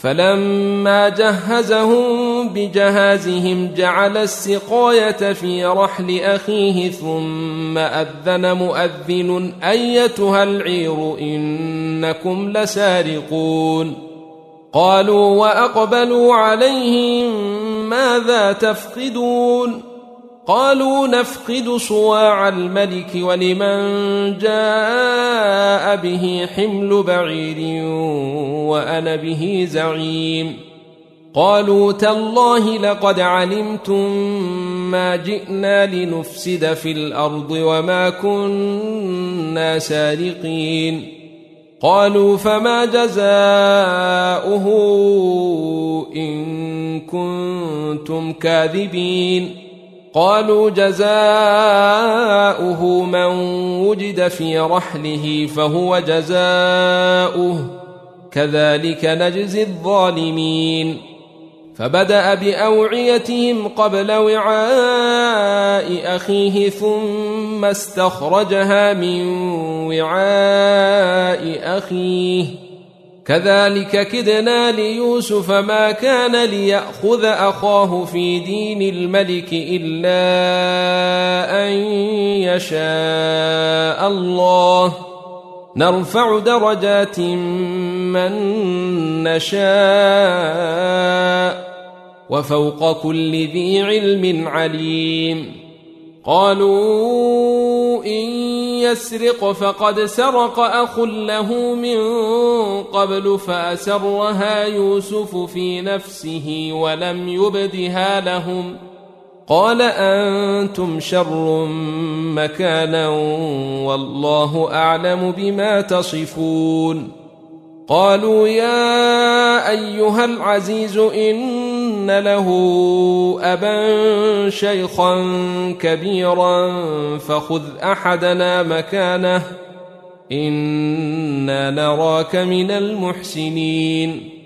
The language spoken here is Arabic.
فلما جهزهم بجهازهم جعل السقاية في رحل أخيه ثم أذن مؤذن أيتها العير إنكم لسارقون قالوا وأقبلوا عليهم ماذا تفقدون قالوا نفقد صواع الملك ولمن جاء به حمل بعير وأنا به زعيم قالوا تالله لقد علمتم ما جئنا لنفسد في الأرض وما كنا سارقين قالوا فما جزاؤه إن كنتم كاذبين قالوا جزاؤه من وجد في رحله فهو جزاؤه كذلك نجزي الظالمين فبدأ بأوعيتهم قبل وعاء أخيه ثم استخرجها من وعاء أخيه كذلك كدنا ليوسف ما كان ليأخذ أخاه في دين الملك إلا أن يشاء الله نرفع درجات من نشاء وفوق كل ذي علم عليم قالوا إن يسرق فقد سرق أخ له من قبل فأسرها يوسف في نفسه ولم يبدها لهم قال أنتم شر مكانا والله أعلم بما تصفون قالوا يا أيها العزيز إن له أبا شيخا كبيرا فخذ أحدنا مكانه إنا نراك من المحسنين